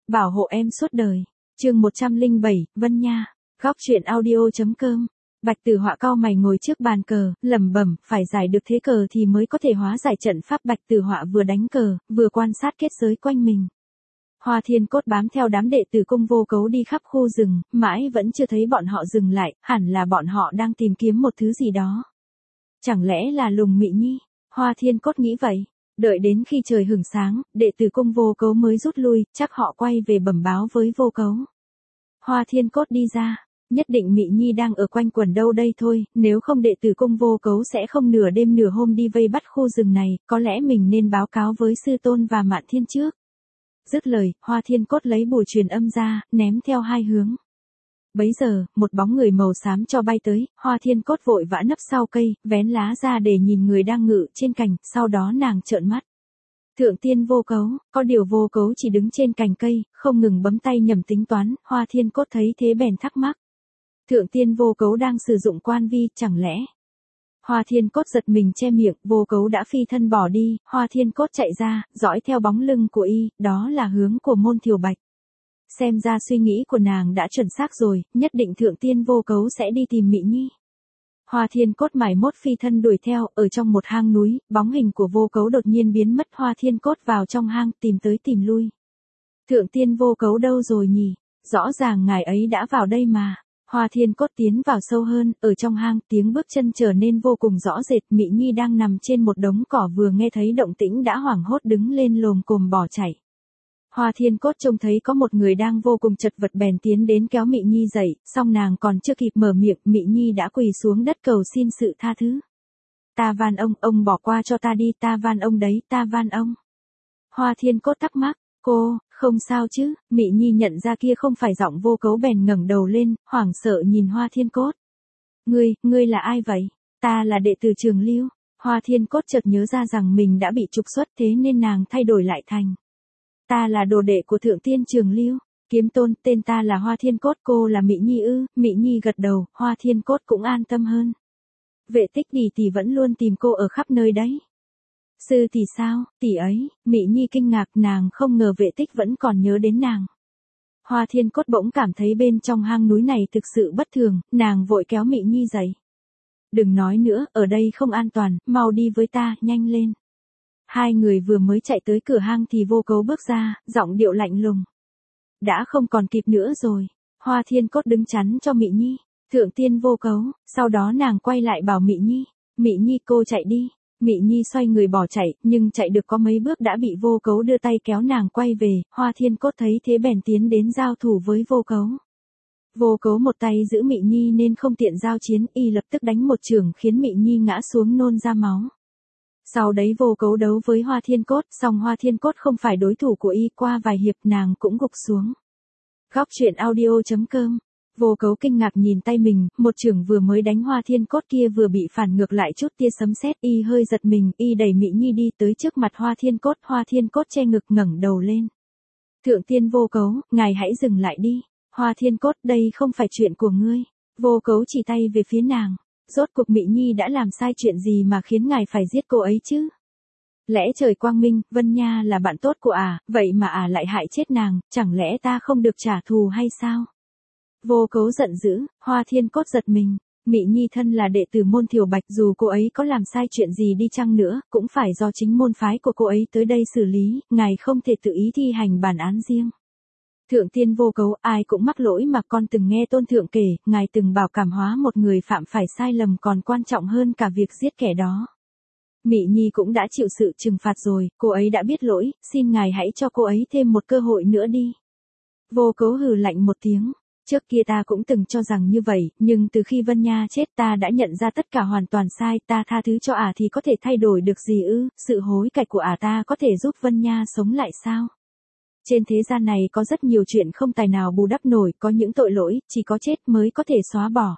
Bảo hộ em suốt đời. Chương 107, Vân Nha. Góc truyện audio.com. Bạch Tử Họa cau mày ngồi trước bàn cờ, lẩm bẩm, phải giải được thế cờ thì mới có thể hóa giải trận pháp. Bạch Tử Họa vừa đánh cờ, vừa quan sát kết giới quanh mình. Hoa Thiên Cốt bám theo đám đệ tử Cung Vô Cấu đi khắp khu rừng, mãi vẫn chưa thấy bọn họ dừng lại, hẳn là bọn họ đang tìm kiếm một thứ gì đó. Chẳng lẽ là Lùng Mị Nhi? Hoa Thiên Cốt nghĩ vậy. Đợi đến khi trời hửng sáng, đệ tử Cung Vô Cấu mới rút lui, chắc họ quay về bẩm báo với Vô Cấu. Hoa Thiên Cốt đi ra, nhất định Mị Nhi đang ở quanh quẩn đâu đây thôi, nếu không đệ tử Cung Vô Cấu sẽ không nửa đêm nửa hôm đi vây bắt khu rừng này, có lẽ mình nên báo cáo với sư tôn và Mạn Thiên trước. Dứt lời, Hoa Thiên Cốt lấy bùa truyền âm ra, ném theo hai hướng. Bấy giờ, một bóng người màu xám cho bay tới, Hoa Thiên Cốt vội vã nấp sau cây, vén lá ra để nhìn người đang ngự trên cành, sau đó nàng trợn mắt. Thượng tiên Vô Cấu, có điều Vô Cấu chỉ đứng trên cành cây, không ngừng bấm tay nhầm tính toán, Hoa Thiên Cốt thấy thế bèn thắc mắc. Thượng tiên Vô Cấu đang sử dụng quan vi, chẳng lẽ? Hoa Thiên Cốt giật mình che miệng, Vô Cấu đã phi thân bỏ đi, Hoa Thiên Cốt chạy ra, dõi theo bóng lưng của y, đó là hướng của Môn Thiều Bạch. Xem ra suy nghĩ của nàng đã chuẩn xác rồi, nhất định Thượng tiên Vô Cấu sẽ đi tìm Mị Nhi. Hoa Thiên Cốt mải mốt phi thân đuổi theo, ở trong một hang núi, bóng hình của Vô Cấu đột nhiên biến mất. Hoa Thiên Cốt vào trong hang, tìm tới tìm lui. Thượng tiên Vô Cấu đâu rồi nhỉ? Rõ ràng ngài ấy đã vào đây mà. Hoa Thiên Cốt tiến vào sâu hơn, ở trong hang, tiếng bước chân trở nên vô cùng rõ rệt. Mị Nhi đang nằm trên một đống cỏ, vừa nghe thấy động tĩnh đã hoảng hốt đứng lên lồm cồm bỏ chạy. Hoa Thiên Cốt trông thấy có một người đang vô cùng chật vật bèn tiến đến kéo Mị Nhi dậy, song nàng còn chưa kịp mở miệng, Mị Nhi đã quỳ xuống đất cầu xin sự tha thứ. Ta van ông bỏ qua cho ta đi, ta van ông đấy, ta van ông. Hoa Thiên Cốt thắc mắc, cô, không sao chứ? Mị Nhi nhận ra kia không phải giọng Vô Cấu bèn ngẩng đầu lên, hoảng sợ nhìn Hoa Thiên Cốt. Ngươi là ai vậy? Ta là đệ tử Trường Lưu. Hoa Thiên Cốt chợt nhớ ra rằng mình đã bị trục xuất, thế nên nàng thay đổi lại thành. Ta là đồ đệ của Thượng tiên Trường Lưu. Kiếm tôn, tên ta là Hoa Thiên Cốt, cô là Mị Nhi ư? Mị Nhi gật đầu, Hoa Thiên Cốt cũng an tâm hơn. Vệ Tích tỷ vẫn luôn tìm cô ở khắp nơi đấy. Sư tỷ sao? Tỷ ấy? Mị Nhi kinh ngạc, nàng không ngờ Vệ Tích vẫn còn nhớ đến nàng. Hoa Thiên Cốt bỗng cảm thấy bên trong hang núi này thực sự bất thường, nàng vội kéo Mị Nhi dậy. Đừng nói nữa, ở đây không an toàn, mau đi với ta, nhanh lên. Hai người vừa mới chạy tới cửa hang thì Vô Cấu bước ra, giọng điệu lạnh lùng. Đã không còn kịp nữa rồi. Hoa Thiên Cốt đứng chắn cho Mị Nhi. Thượng tiên Vô Cấu, sau đó nàng quay lại bảo Mị Nhi. Mị Nhi cô chạy đi. Mị Nhi xoay người bỏ chạy, nhưng chạy được có mấy bước đã bị Vô Cấu đưa tay kéo nàng quay về. Hoa Thiên Cốt thấy thế bèn tiến đến giao thủ với Vô Cấu. Vô Cấu một tay giữ Mị Nhi nên không tiện giao chiến, y lập tức đánh một chưởng khiến Mị Nhi ngã xuống nôn ra máu. Sau đấy Vô Cấu đấu với Hoa Thiên Cốt, song Hoa Thiên Cốt không phải đối thủ của y, qua vài hiệp nàng cũng gục xuống. Góc truyện audio.com. Vô Cấu kinh ngạc nhìn tay mình, một chưởng vừa mới đánh Hoa Thiên Cốt kia vừa bị phản ngược lại chút tia sấm sét, y hơi giật mình, y đẩy Mị Nhi đi tới trước mặt Hoa Thiên Cốt che ngực ngẩng đầu lên. Thượng tiên Vô Cấu, ngài hãy dừng lại đi. Hoa Thiên Cốt, đây không phải chuyện của ngươi. Vô Cấu chỉ tay về phía nàng. Rốt cuộc Mị Nhi đã làm sai chuyện gì mà khiến ngài phải giết cô ấy chứ? Lẽ trời quang minh, Vân Nha là bạn tốt của vậy mà lại hại chết nàng, chẳng lẽ ta không được trả thù hay sao? Vô Cấu giận dữ, Hoa Thiên Cốt giật mình. Mị Nhi thân là đệ tử Môn Thiều Bạch, dù cô ấy có làm sai chuyện gì đi chăng nữa, cũng phải do chính môn phái của cô ấy tới đây xử lý, ngài không thể tự ý thi hành bản án riêng. Thượng tiên Vô Cấu, ai cũng mắc lỗi mà con từng nghe tôn thượng kể, ngài từng bảo cảm hóa một người phạm phải sai lầm còn quan trọng hơn cả việc giết kẻ đó. Mị Nhi cũng đã chịu sự trừng phạt rồi, cô ấy đã biết lỗi, xin ngài hãy cho cô ấy thêm một cơ hội nữa đi. Vô Cấu hừ lạnh một tiếng. Trước kia ta cũng từng cho rằng như vậy, nhưng từ khi Vân Nha chết ta đã nhận ra tất cả hoàn toàn sai, ta tha thứ cho thì có thể thay đổi được gì ư? Sự hối cải của ta có thể giúp Vân Nha sống lại sao? Trên thế gian này có rất nhiều chuyện không tài nào bù đắp nổi, có những tội lỗi, chỉ có chết mới có thể xóa bỏ.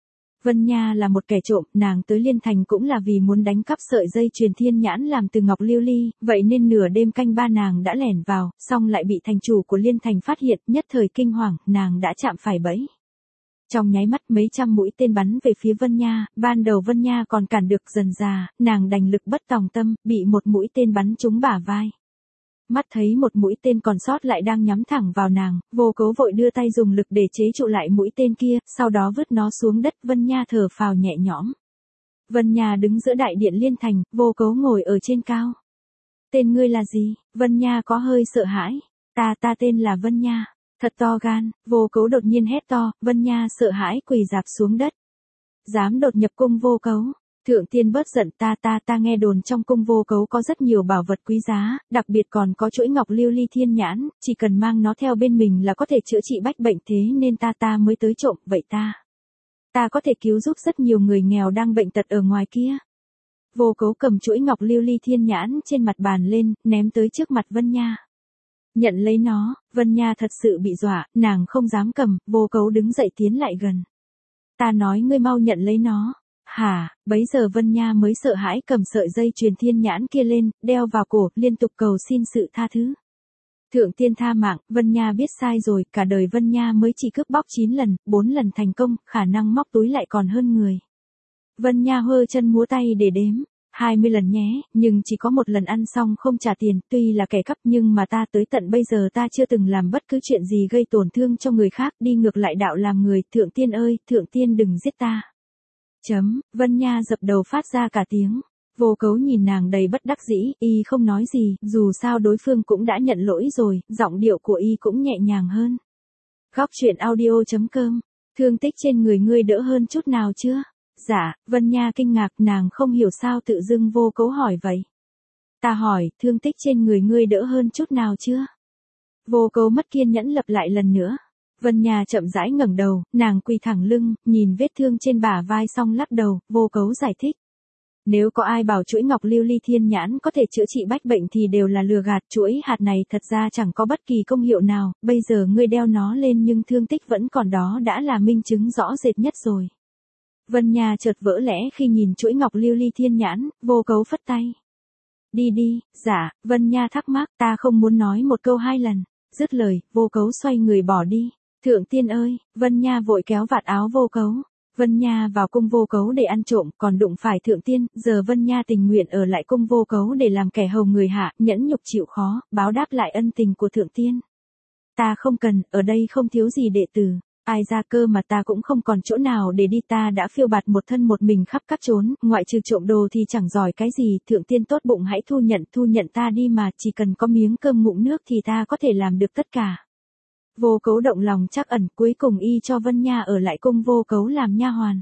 Vân Nha là một kẻ trộm, nàng tới Liên Thành cũng là vì muốn đánh cắp sợi dây chuyền thiên nhãn làm từ ngọc lưu ly, vậy nên nửa đêm canh ba nàng đã lẻn vào, song lại bị thành chủ của Liên Thành phát hiện, nhất thời kinh hoàng, nàng đã chạm phải bẫy. Trong nháy mắt mấy trăm mũi tên bắn về phía Vân Nha, ban đầu Vân Nha còn cản được, dần dà, nàng đành lực bất tòng tâm, bị một mũi tên bắn trúng bả vai. Mắt thấy một mũi tên còn sót lại đang nhắm thẳng vào nàng, Vô Cấu vội đưa tay dùng lực để chế trụ lại mũi tên kia, sau đó vứt nó xuống đất. Vân Nha thở phào nhẹ nhõm. Vân Nha đứng giữa đại điện Liên Thành, Vô Cấu ngồi ở trên cao. Tên ngươi là gì? Vân Nha có hơi sợ hãi. Ta tên là Vân Nha. Thật to gan, Vô Cấu đột nhiên hét to. Vân Nha sợ hãi quỳ rạp xuống đất. Dám đột nhập cung Vô Cấu. Thượng tiên bớt giận. Ta nghe đồn trong cung Vô Cấu có rất nhiều bảo vật quý giá, đặc biệt còn có chuỗi ngọc lưu ly thiên nhãn, chỉ cần mang nó theo bên mình là có thể chữa trị bách bệnh, thế nên ta mới tới trộm. Vậy ta có thể cứu giúp rất nhiều người nghèo đang bệnh tật ở ngoài kia. Vô Cấu cầm chuỗi ngọc lưu ly thiên nhãn trên mặt bàn lên, ném tới trước mặt Vân Nha. Nhận lấy nó. Vân Nha thật sự bị dọa, nàng không dám cầm. Vô Cấu đứng dậy tiến lại gần. Ta nói ngươi mau nhận lấy nó. Hả? Bấy giờ Vân Nha mới sợ hãi cầm sợi dây chuyền thiên nhãn kia lên, đeo vào cổ, liên tục cầu xin sự tha thứ. Thượng tiên tha mạng. Vân Nha biết sai rồi, cả đời Vân Nha mới chỉ cướp bóc 9 lần, 4 lần thành công, khả năng móc túi lại còn hơn người. Vân Nha hơ chân múa tay để đếm. 20 lần nhé, nhưng chỉ có một lần ăn xong không trả tiền, tuy là kẻ cắp nhưng mà ta tới tận bây giờ ta chưa từng làm bất cứ chuyện gì gây tổn thương cho người khác, đi ngược lại đạo làm người. Thượng tiên ơi, thượng tiên đừng giết ta. Vân Nha dập đầu phát ra cả tiếng. Vô Cấu nhìn nàng đầy bất đắc dĩ, y không nói gì, dù sao đối phương cũng đã nhận lỗi rồi, giọng điệu của y cũng nhẹ nhàng hơn. Góc truyện audio.com. Thương tích trên người ngươi đỡ hơn chút nào chưa? Dạ. Vân Nha kinh ngạc, nàng không hiểu sao tự dưng Vô Cấu hỏi vậy. Ta hỏi, thương tích trên người ngươi đỡ hơn chút nào chưa? Vô Cấu mất kiên nhẫn lặp lại lần nữa. Vân Nha chậm rãi ngẩng đầu, nàng quỳ thẳng lưng, nhìn vết thương trên bả vai xong lắc đầu. Vô Cấu giải thích. Nếu có ai bảo chuỗi ngọc lưu ly thiên nhãn có thể chữa trị bách bệnh thì đều là lừa gạt. Chuỗi hạt này thật ra chẳng có bất kỳ công hiệu nào, bây giờ ngươi đeo nó lên nhưng thương tích vẫn còn, đó đã là minh chứng rõ rệt nhất rồi. Vân Nha chợt vỡ lẽ khi nhìn chuỗi ngọc lưu ly thiên nhãn. Vô Cấu phất tay. Đi. Dạ. Vân Nha thắc mắc, ta không muốn nói một câu 2 lần. Dứt lời, Vô Cấu xoay người bỏ đi. Thượng tiên ơi. Vân Nha vội kéo vạt áo Vô Cấu. Vân Nha vào cung Vô Cấu để ăn trộm, còn đụng phải thượng tiên, giờ Vân Nha tình nguyện ở lại cung Vô Cấu để làm kẻ hầu người hạ, nhẫn nhục chịu khó, báo đáp lại ân tình của thượng tiên. Ta không cần, ở đây không thiếu gì đệ tử. Ai ra cơ mà ta cũng không còn chỗ nào để đi, ta đã phiêu bạt một thân một mình khắp các chốn, ngoại trừ trộm đồ thì chẳng giỏi cái gì. Thượng tiên tốt bụng hãy thu nhận ta đi mà, chỉ cần có miếng cơm ngụm nước thì ta có thể làm được tất cả. Vô Cấu động lòng trắc ẩn, cuối cùng y cho Vân Nha ở lại cung Vô Cấu làm nha hoàn.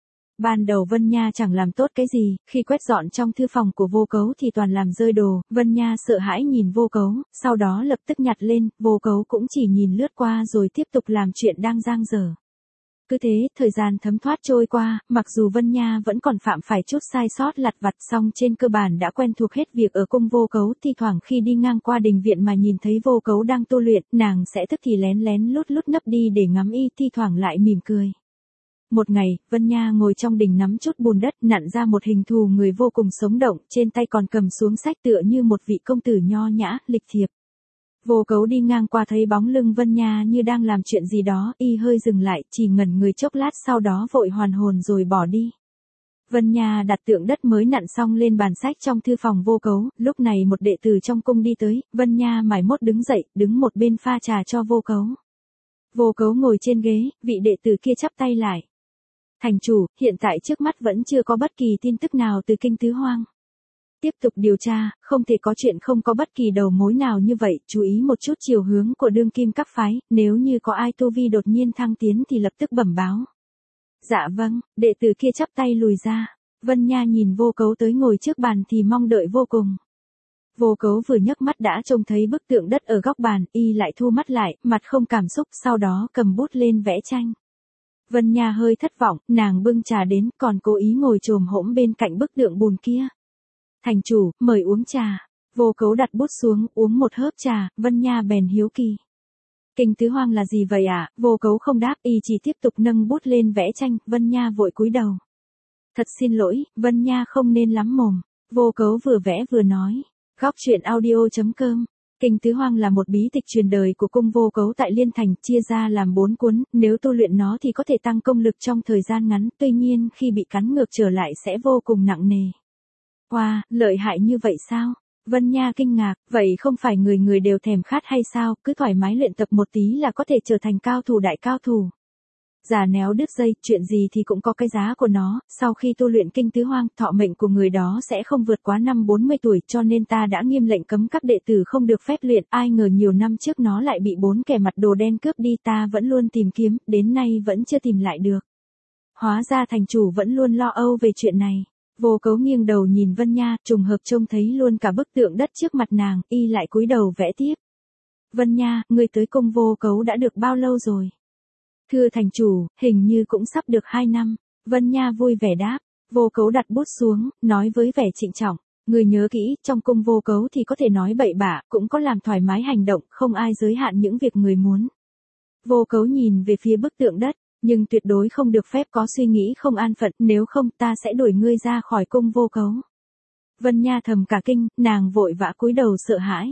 Ban đầu Vân Nha chẳng làm tốt cái gì, khi quét dọn trong thư phòng của Vô Cấu thì toàn làm rơi đồ. Vân Nha sợ hãi nhìn Vô Cấu, sau đó lập tức nhặt lên. Vô Cấu cũng chỉ nhìn lướt qua rồi tiếp tục làm chuyện đang dang dở. Cứ thế, thời gian thấm thoát trôi qua, mặc dù Vân Nha vẫn còn phạm phải chút sai sót lặt vặt, song trên cơ bản đã quen thuộc hết việc ở cung Vô Cấu. Thi thoảng khi đi ngang qua đình viện mà nhìn thấy Vô Cấu đang tu luyện, nàng sẽ tức thì lén lút nấp đi để ngắm y, thi thoảng lại mỉm cười. Một ngày, Vân Nha ngồi trong đình nắm chút bùn đất, nặn ra một hình thù người vô cùng sống động, trên tay còn cầm xuống sách tựa như một vị công tử nho nhã, lịch thiệp. Vô Cấu đi ngang qua thấy bóng lưng Vân Nha như đang làm chuyện gì đó, y hơi dừng lại, chỉ ngẩn người chốc lát sau đó vội hoàn hồn rồi bỏ đi. Vân Nha đặt tượng đất mới nặn xong lên bàn sách trong thư phòng Vô Cấu, lúc này một đệ tử trong cung đi tới, Vân Nha mải mốt đứng dậy, đứng một bên pha trà cho Vô Cấu. Vô Cấu ngồi trên ghế, vị đệ tử kia chắp tay lại. Thành chủ, hiện tại trước mắt vẫn chưa có bất kỳ tin tức nào từ Kinh Tứ Hoang. Tiếp tục điều tra, không thể có chuyện không có bất kỳ đầu mối nào như vậy, chú ý một chút chiều hướng của đương kim các phái, nếu như có ai tu vi đột nhiên thăng tiến thì lập tức bẩm báo. Dạ vâng, đệ tử kia chắp tay lùi ra. Vân Nha nhìn Vô Cấu tới ngồi trước bàn thì mong đợi vô cùng. Vô Cấu vừa nhấc mắt đã trông thấy bức tượng đất ở góc bàn, y lại thu mắt lại, mặt không cảm xúc, sau đó cầm bút lên vẽ tranh. Vân Nha hơi thất vọng, nàng bưng trà đến, còn cố ý ngồi chồm hổm bên cạnh bức tượng bùn kia. Thành chủ, mời uống trà. Vô Cấu đặt bút xuống, uống một hớp trà, Vân Nha bèn hiếu kỳ. Kinh Tứ Hoang là gì vậy ạ? Vô Cấu không đáp, y chỉ tiếp tục nâng bút lên vẽ tranh, Vân Nha vội cúi đầu. Thật xin lỗi, Vân Nha không nên lắm mồm. Vô Cấu vừa vẽ vừa nói. Góc truyện audio.com. Kinh Tứ Hoang là một bí tịch truyền đời của cung Vô Cấu tại Liên Thành, chia ra làm 4 cuốn, nếu tu luyện nó thì có thể tăng công lực trong thời gian ngắn, tuy nhiên khi bị cắn ngược trở lại sẽ vô cùng nặng nề. Wow, lợi hại như vậy sao? Vân Nha kinh ngạc, vậy không phải người người đều thèm khát hay sao, cứ thoải mái luyện tập một tí là có thể trở thành cao thủ đại cao thủ. Già néo đứt dây, chuyện gì thì cũng có cái giá của nó, sau khi tu luyện kinh tứ hoang, thọ mệnh của người đó sẽ không vượt quá năm 40 tuổi, cho nên ta đã nghiêm lệnh cấm các đệ tử không được phép luyện, ai ngờ nhiều năm trước nó lại bị 4 kẻ mặt đồ đen cướp đi, ta vẫn luôn tìm kiếm, đến nay vẫn chưa tìm lại được. Hóa ra thành chủ vẫn luôn lo âu về chuyện này. Vô Cấu nghiêng đầu nhìn Vân Nha, trùng hợp trông thấy luôn cả bức tượng đất trước mặt nàng, y lại cúi đầu vẽ tiếp. Vân Nha, ngươi tới cung Vô Cấu đã được bao lâu rồi? Thưa thành chủ, hình như cũng sắp được 2 năm. Vân Nha vui vẻ đáp. Vô Cấu đặt bút xuống, nói với vẻ trịnh trọng. Ngươi nhớ kỹ, trong cung Vô Cấu thì có thể nói bậy bạ, cũng có làm thoải mái hành động, không ai giới hạn những việc người muốn. Vô Cấu nhìn về phía bức tượng đất, nhưng tuyệt đối không được phép có suy nghĩ không an phận, nếu không ta sẽ đuổi ngươi ra khỏi cung Vô Cấu. Vân Nha thầm cả kinh, nàng vội vã cúi đầu sợ hãi.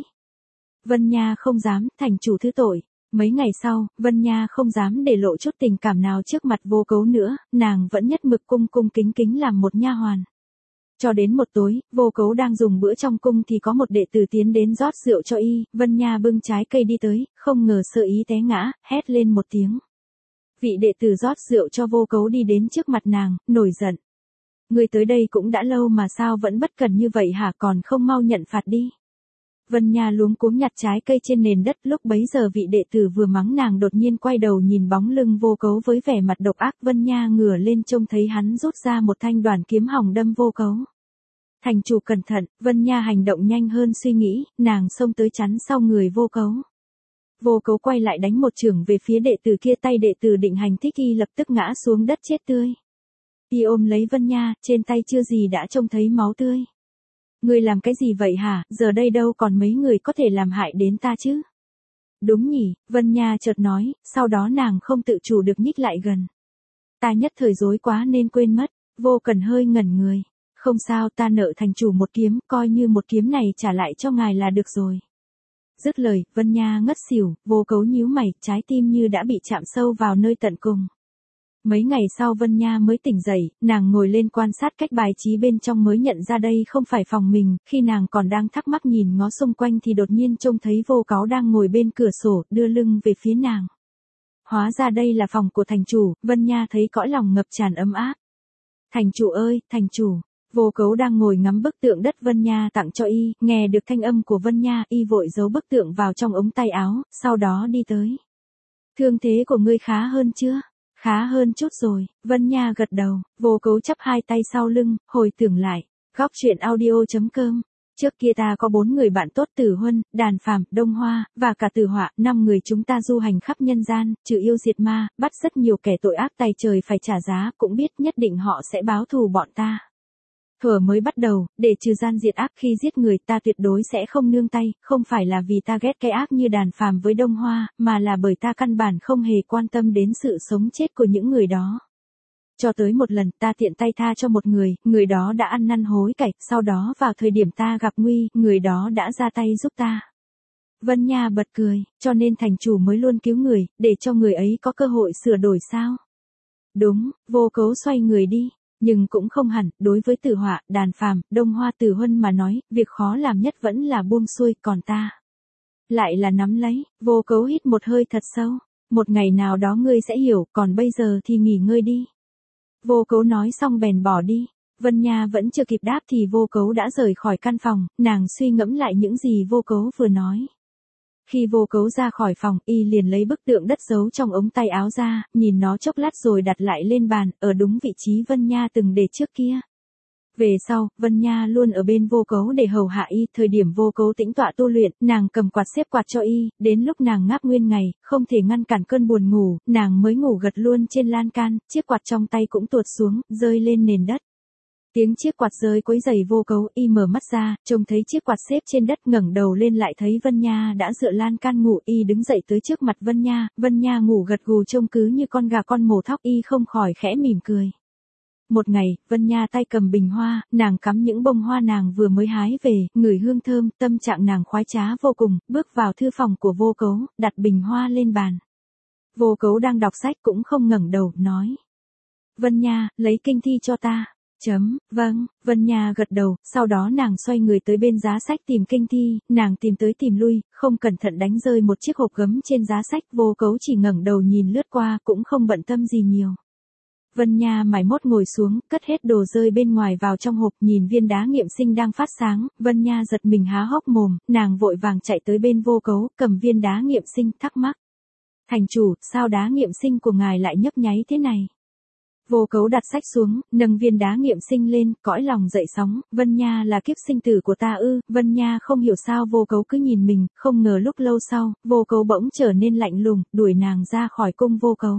Vân Nha không dám, thành chủ thứ tội. Mấy ngày sau, Vân Nha không dám để lộ chút tình cảm nào trước mặt Vô Cấu nữa, nàng vẫn nhất mực cung cung kính kính làm một nha hoàn. Cho đến một tối, Vô Cấu đang dùng bữa trong cung thì có một đệ tử tiến đến rót rượu cho y, Vân Nha bưng trái cây đi tới, không ngờ sơ ý té ngã, hét lên một tiếng. Vị đệ tử rót rượu cho Vô Cấu đi đến trước mặt nàng, nổi giận. Người tới đây cũng đã lâu mà sao vẫn bất cần như vậy hả, còn không mau nhận phạt đi. Vân Nha luống cuống nhặt trái cây trên nền đất, lúc bấy giờ vị đệ tử vừa mắng nàng đột nhiên quay đầu nhìn bóng lưng Vô Cấu với vẻ mặt độc ác. Vân Nha ngửa lên trông thấy hắn rút ra một thanh đoàn kiếm hồng đâm Vô Cấu. Thành chủ cẩn thận, Vân Nha hành động nhanh hơn suy nghĩ, nàng xông tới chắn sau người Vô Cấu. Vô Cấu quay lại đánh một chưởng về phía đệ tử kia, tay đệ tử định hành thích y lập tức ngã xuống đất chết tươi. Y ôm lấy Vân Nha, trên tay chưa gì đã trông thấy máu tươi. Ngươi làm cái gì vậy hả, giờ đây đâu còn mấy người có thể làm hại đến ta chứ? Đúng nhỉ, Vân Nha chợt nói, sau đó nàng không tự chủ được nhích lại gần. Ta nhất thời rối quá nên quên mất. Vô Cần hơi ngẩn người. Không sao, ta nợ thành chủ một kiếm, coi như một kiếm này trả lại cho ngài là được rồi. Dứt lời, Vân Nha ngất xỉu, Vô Cấu nhíu mày, trái tim như đã bị chạm sâu vào nơi tận cùng. Mấy ngày sau Vân Nha mới tỉnh dậy, nàng ngồi lên quan sát cách bài trí bên trong mới nhận ra đây không phải phòng mình, khi nàng còn đang thắc mắc nhìn ngó xung quanh thì đột nhiên trông thấy Vô Cấu đang ngồi bên cửa sổ, đưa lưng về phía nàng. Hóa ra đây là phòng của thành chủ, Vân Nha thấy cõi lòng ngập tràn ấm áp. Thành chủ ơi, thành chủ. Vô Cấu đang ngồi ngắm bức tượng đất Vân Nha tặng cho y, nghe được thanh âm của Vân Nha, y vội giấu bức tượng vào trong ống tay áo, sau đó đi tới. Thương thế của ngươi khá hơn chưa? Khá hơn chút rồi, Vân Nha gật đầu. Vô Cấu chắp hai tay sau lưng, hồi tưởng lại. Góc truyện audio.com. Trước kia ta có 4 người bạn tốt, Tử Huân, Đàn Phàm, Đông Hoa, và cả Tử Họa, 5 người chúng ta du hành khắp nhân gian, trừ yêu diệt ma, bắt rất nhiều kẻ tội ác tày trời phải trả giá, cũng biết nhất định họ sẽ báo thù bọn ta. Thuở mới bắt đầu, để trừ gian diệt ác, khi giết người ta tuyệt đối sẽ không nương tay, không phải là vì ta ghét cái ác như Đàn Phàm với Đông Hoa, mà là bởi ta căn bản không hề quan tâm đến sự sống chết của những người đó. Cho tới một lần ta tiện tay tha cho một người đó đã ăn năn hối cải, sau đó vào thời điểm ta gặp nguy, người đó đã ra tay giúp ta. Vân Nha bật cười, cho nên thành chủ mới luôn cứu người, để cho người ấy có cơ hội sửa đổi sao? Đúng, Vô Cấu xoay người đi. Nhưng cũng không hẳn, đối với Tử Họa, Đàn Phàm, Đông Hoa, Tử Huân mà nói, việc khó làm nhất vẫn là buông xuôi, còn ta lại là nắm lấy. Vô Cấu hít một hơi thật sâu. Một ngày nào đó ngươi sẽ hiểu, còn bây giờ thì nghỉ ngơi đi. Vô Cấu nói xong bèn bỏ đi. Vân Nha vẫn chưa kịp đáp thì Vô Cấu đã rời khỏi căn phòng, nàng suy ngẫm lại những gì Vô Cấu vừa nói. Khi Vô Cấu ra khỏi phòng, y liền lấy bức tượng đất giấu trong ống tay áo ra, nhìn nó chốc lát rồi đặt lại lên bàn, ở đúng vị trí Vân Nha từng để trước kia. Về sau, Vân Nha luôn ở bên Vô Cấu để hầu hạ y, thời điểm Vô Cấu tĩnh tọa tu luyện, nàng cầm quạt xếp quạt cho y, đến lúc nàng ngáp nguyên ngày, không thể ngăn cản cơn buồn ngủ, nàng mới ngủ gật luôn trên lan can, chiếc quạt trong tay cũng tuột xuống, rơi lên nền đất. Tiếng chiếc quạt rơi quấy rầy Vô Cấu, y mở mắt ra, trông thấy chiếc quạt xếp trên đất, ngẩng đầu lên lại thấy Vân Nha đã dựa lan can ngủ, y đứng dậy tới trước mặt Vân Nha ngủ gật gù trông cứ như con gà con mổ thóc, y không khỏi khẽ mỉm cười. Một ngày, Vân Nha tay cầm bình hoa, nàng cắm những bông hoa nàng vừa mới hái về, ngửi hương thơm, tâm trạng nàng khoái trá vô cùng, bước vào thư phòng của Vô Cấu, đặt bình hoa lên bàn. Vô Cấu đang đọc sách cũng không ngẩng đầu, nói. Vân Nha, lấy kinh thi cho ta. Vâng, Vân Nha gật đầu, sau đó nàng xoay người tới bên giá sách tìm kinh thi, nàng tìm tới tìm lui, không cẩn thận đánh rơi một chiếc hộp gấm trên giá sách, Vô Cấu chỉ ngẩng đầu nhìn lướt qua cũng không bận tâm gì nhiều. Vân Nha mải mốt ngồi xuống, cất hết đồ rơi bên ngoài vào trong hộp, nhìn viên đá nghiệm sinh đang phát sáng, Vân Nha giật mình há hốc mồm, nàng vội vàng chạy tới bên Vô Cấu, cầm viên đá nghiệm sinh, thắc mắc. Thành chủ, sao đá nghiệm sinh của ngài lại nhấp nháy thế này? Vô Cấu đặt sách xuống, nâng viên đá nghiệm sinh lên, cõi lòng dậy sóng, Vân Nha là kiếp sinh tử của ta ư? Vân Nha không hiểu sao Vô Cấu cứ nhìn mình, không ngờ lúc lâu sau, Vô Cấu bỗng trở nên lạnh lùng, đuổi nàng ra khỏi cung Vô Cấu.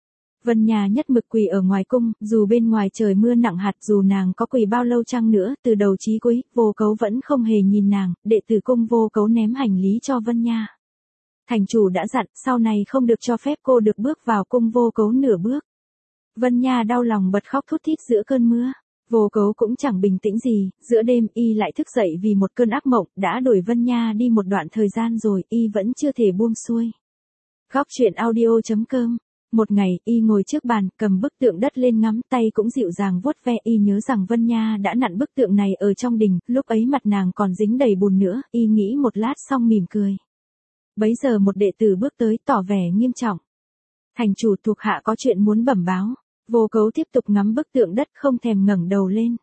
Vân Nha nhất mực quỳ ở ngoài cung, dù bên ngoài trời mưa nặng hạt, dù nàng có quỳ bao lâu chăng nữa, từ đầu chí cuối, Vô Cấu vẫn không hề nhìn nàng, đệ tử cung Vô Cấu ném hành lý cho Vân Nha. Thành chủ đã dặn, sau này không được cho phép cô được bước vào cung Vô Cấu nửa bước. Vân Nha đau lòng bật khóc thút thít giữa cơn mưa. Vô Cấu cũng chẳng bình tĩnh gì, giữa đêm y lại thức dậy vì một cơn ác mộng, đã đuổi Vân Nha đi một đoạn thời gian rồi, y vẫn chưa thể buông xuôi. Góc truyện audio.com. Một ngày, y ngồi trước bàn, cầm bức tượng đất lên ngắm, tay cũng dịu dàng vuốt ve, y nhớ rằng Vân Nha đã nặn bức tượng này ở trong đình, lúc ấy mặt nàng còn dính đầy bùn nữa, y nghĩ một lát xong mỉm cười. Bấy giờ một đệ tử bước tới tỏ vẻ nghiêm trọng. Thành chủ, thuộc hạ có chuyện muốn bẩm báo. Vô Cấu tiếp tục ngắm bức tượng đất không thèm ngẩng đầu lên.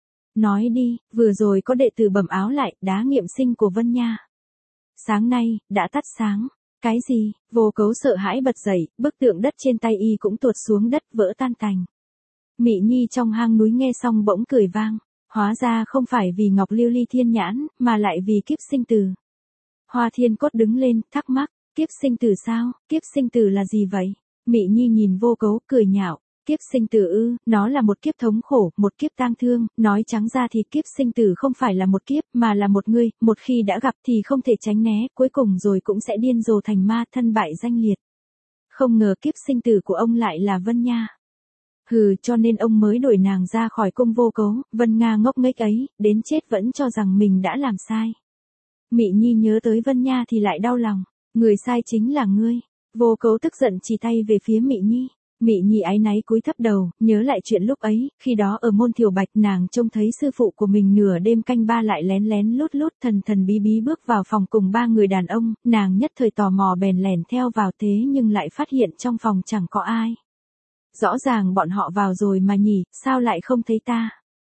Nói đi, vừa rồi có đệ tử bẩm áo lại, đá nghiệm sinh của Vân Nha. Sáng nay, đã tắt sáng. Cái gì? Vô Cấu sợ hãi bật dậy, bức tượng đất trên tay y cũng tuột xuống đất vỡ tan tành. Mị Nhi trong hang núi nghe xong bỗng cười vang. Hóa ra không phải vì Ngọc Lưu Ly Thiên Nhãn, mà lại vì kiếp sinh tử. Hoa Thiên Cốt đứng lên, thắc mắc, kiếp sinh tử sao? Kiếp sinh tử là gì vậy? Mị Nhi nhìn Vô Cấu, cười nhạo. Kiếp sinh tử ư, nó là một kiếp thống khổ, một kiếp tang thương, nói trắng ra thì kiếp sinh tử không phải là một kiếp, mà là một người, một khi đã gặp thì không thể tránh né, cuối cùng rồi cũng sẽ điên rồ thành ma, thân bại danh liệt. Không ngờ kiếp sinh tử của ông lại là Vân Nha. Hừ, cho nên ông mới đuổi nàng ra khỏi cung Vô Cấu. Vân Nga ngốc nghếch ấy, đến chết vẫn cho rằng mình đã làm sai. Mị Nhi nhớ tới Vân Nha thì lại đau lòng, người sai chính là ngươi. Vô Cấu tức giận chỉ tay về phía Mị Nhi. Mị Nhi áy náy cúi thấp đầu, nhớ lại chuyện lúc ấy, khi đó ở môn Thiều Bạch nàng trông thấy sư phụ của mình nửa đêm canh ba lại lén lén lút lút thần thần bí bí bước vào phòng cùng ba người đàn ông, nàng nhất thời tò mò bèn lẻn theo vào thế nhưng lại phát hiện trong phòng chẳng có ai. Rõ ràng bọn họ vào rồi mà nhỉ, sao lại không thấy ta?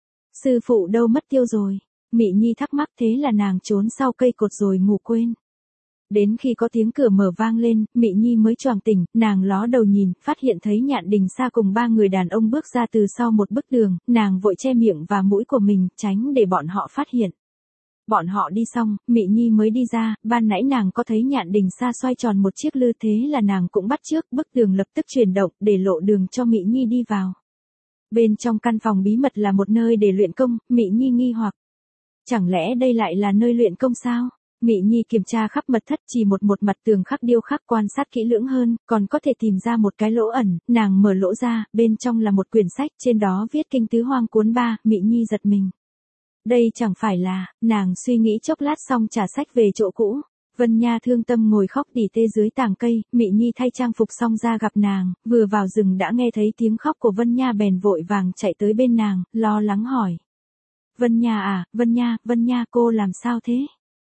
Sư phụ đâu mất tiêu rồi? Mị Nhi thắc mắc, thế là nàng trốn sau cây cột rồi ngủ quên. Đến khi có tiếng cửa mở vang lên, Mị Nhi mới choàng tỉnh, nàng ló đầu nhìn, phát hiện thấy Nhạn Đình Sa cùng ba người đàn ông bước ra từ sau một bức tường, nàng vội che miệng và mũi của mình, tránh để bọn họ phát hiện. Bọn họ đi xong, Mị Nhi mới đi ra, ban nãy nàng có thấy Nhạn Đình Sa xoay tròn một chiếc lư, thế là nàng cũng bắt chước, bức tường lập tức chuyển động, để lộ đường cho Mị Nhi đi vào. Bên trong căn phòng bí mật là một nơi để luyện công, Mị Nhi nghi hoặc. Chẳng lẽ đây lại là nơi luyện công sao? Mị Nhi kiểm tra khắp mật thất, chỉ một mặt tường khắc điêu khắc, quan sát kỹ lưỡng hơn, còn có thể tìm ra một cái lỗ ẩn, nàng mở lỗ ra, bên trong là một quyển sách, trên đó viết Kinh Tứ Hoang cuốn 3, Mị Nhi giật mình. Đây chẳng phải là, nàng suy nghĩ chốc lát xong trả sách về chỗ cũ. Vân Nha thương tâm ngồi khóc tỉ tê dưới tàng cây, Mị Nhi thay trang phục xong ra gặp nàng, vừa vào rừng đã nghe thấy tiếng khóc của Vân Nha bèn vội vàng chạy tới bên nàng, lo lắng hỏi. Vân Nha à, Vân Nha cô làm sao thế?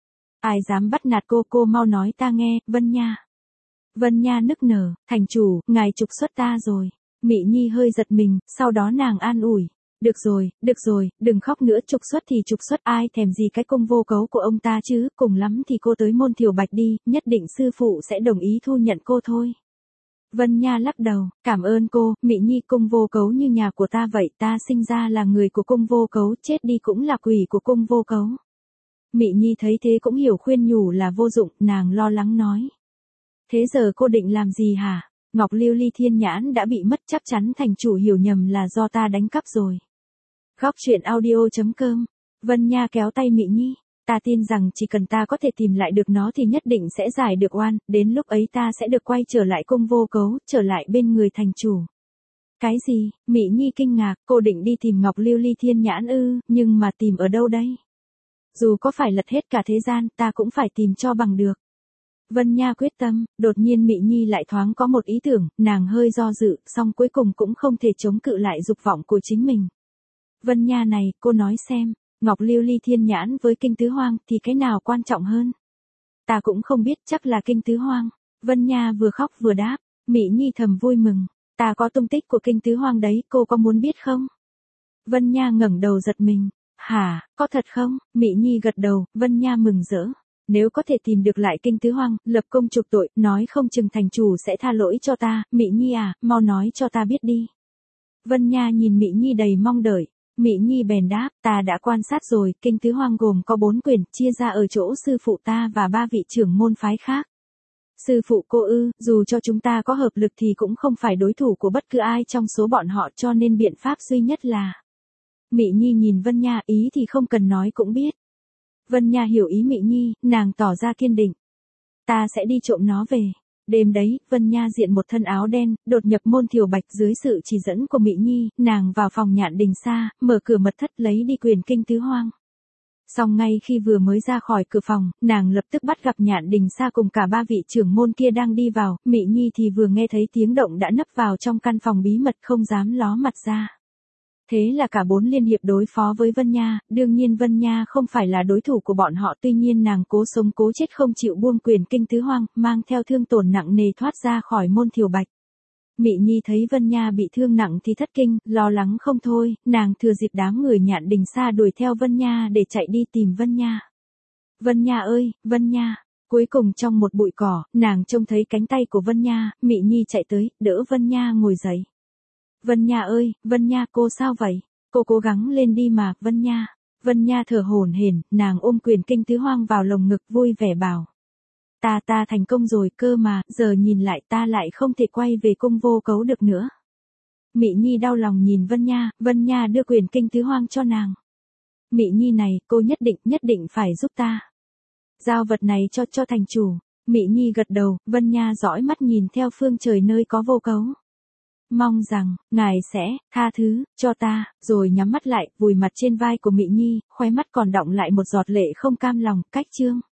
Ai dám bắt nạt cô mau nói ta nghe, Vân Nha. Vân Nha nức nở, thành chủ, ngài trục xuất ta rồi. Mị Nhi hơi giật mình, sau đó nàng an ủi. Được rồi, đừng khóc nữa, trục xuất thì trục xuất, ai thèm gì cái cung Vô Cấu của ông ta chứ, cùng lắm thì cô tới môn Thiều Bạch đi, nhất định sư phụ sẽ đồng ý thu nhận cô thôi. Vân Nha lắc đầu, cảm ơn cô, Mị Nhi, cung Vô Cấu như nhà của ta vậy, ta sinh ra là người của cung Vô Cấu, chết đi cũng là quỷ của cung Vô Cấu. Mị Nhi thấy thế cũng hiểu khuyên nhủ là vô dụng, nàng lo lắng nói. Thế giờ cô định làm gì hả? Ngọc Lưu Ly Thiên Nhãn đã bị mất, chắc chắn thành chủ hiểu nhầm là do ta đánh cắp rồi. Góc truyện audio.com. Vân Nha kéo tay Mị Nhi. Ta tin rằng chỉ cần ta có thể tìm lại được nó thì nhất định sẽ giải được oan, đến lúc ấy ta sẽ được quay trở lại cung Vô Cấu, trở lại bên người thành chủ. Cái gì? Mị Nhi kinh ngạc, cô định đi tìm Ngọc Lưu Ly Thiên Nhãn ư, nhưng mà tìm ở đâu đây? Dù có phải lật hết cả thế gian, ta cũng phải tìm cho bằng được. Vân Nha quyết tâm, đột nhiên Mị Nhi lại thoáng có một ý tưởng, nàng hơi do dự, song cuối cùng cũng không thể chống cự lại dục vọng của chính mình. Vân Nha này, cô nói xem, ngọc lưu ly thiên nhãn với kinh tứ hoang thì cái nào quan trọng hơn? Ta cũng không biết, chắc là kinh tứ hoang. Vân Nha vừa khóc vừa đáp. Mị Nhi thầm vui mừng. Ta có tung tích của kinh tứ hoang đấy, cô có muốn biết không? Vân Nha ngẩng đầu giật mình. Hả, có thật không? Mị Nhi gật đầu, Vân Nha mừng rỡ. Nếu có thể tìm được lại kinh tứ hoang, lập công chuộc tội, nói không chừng thành chủ sẽ tha lỗi cho ta. Mị Nhi à, mau nói cho ta biết đi. Vân Nha nhìn Mị Nhi đầy mong đợi. Mị Nhi bèn đáp, ta đã quan sát rồi, kinh tứ hoang gồm có 4 quyển, chia ra ở chỗ sư phụ ta và 3 vị trưởng môn phái khác. Sư phụ cô ư, dù cho chúng ta có hợp lực thì cũng không phải đối thủ của bất cứ ai trong số bọn họ, cho nên biện pháp duy nhất là... Mị Nhi nhìn Vân Nha, ý thì không cần nói cũng biết. Vân Nha hiểu ý Mị Nhi, nàng tỏ ra kiên định. Ta sẽ đi trộm nó về. Đêm đấy, Vân Nha diện một thân áo đen, đột nhập môn Thiều Bạch dưới sự chỉ dẫn của Mị Nhi, nàng vào phòng Nhạn Đình Sa, mở cửa mật thất lấy đi quyển kinh tứ hoang. Song ngay khi vừa mới ra khỏi cửa phòng, nàng lập tức bắt gặp Nhạn Đình Sa cùng cả 3 vị trưởng môn kia đang đi vào, Mị Nhi thì vừa nghe thấy tiếng động đã nấp vào trong căn phòng bí mật không dám ló mặt ra. Thế là cả 4 liên hiệp đối phó với Vân Nha, đương nhiên Vân Nha không phải là đối thủ của bọn họ, tuy nhiên nàng cố sống cố chết không chịu buông quyền kinh tứ hoang, mang theo thương tổn nặng nề thoát ra khỏi môn Thiều Bạch. Mị Nhi thấy Vân Nha bị thương nặng thì thất kinh, lo lắng không thôi, nàng thừa dịp đám người Nhạn Đình Sa đuổi theo Vân Nha để chạy đi tìm Vân Nha. Vân Nha ơi, Vân Nha! Cuối cùng trong một bụi cỏ, nàng trông thấy cánh tay của Vân Nha, Mị Nhi chạy tới, đỡ Vân Nha ngồi dậy. Vân Nha ơi, Vân Nha cô sao vậy? Cô cố gắng lên đi mà, Vân Nha. Vân Nha thở hổn hển, nàng ôm quyền kinh tứ hoang vào lồng ngực vui vẻ bảo. Ta thành công rồi cơ mà, giờ nhìn lại ta lại không thể quay về cung Vô Cấu được nữa. Mị Nhi đau lòng nhìn Vân Nha đưa quyền kinh tứ hoang cho nàng. Mị Nhi này, cô nhất định phải giúp ta. Giao vật này cho thành chủ. Mị Nhi gật đầu, Vân Nha dõi mắt nhìn theo phương trời nơi có Vô Cấu. Mong rằng, ngài sẽ, tha thứ, cho ta, rồi nhắm mắt lại, vùi mặt trên vai của Mị Nhi, khóe mắt còn đọng lại một giọt lệ không cam lòng, cách chương.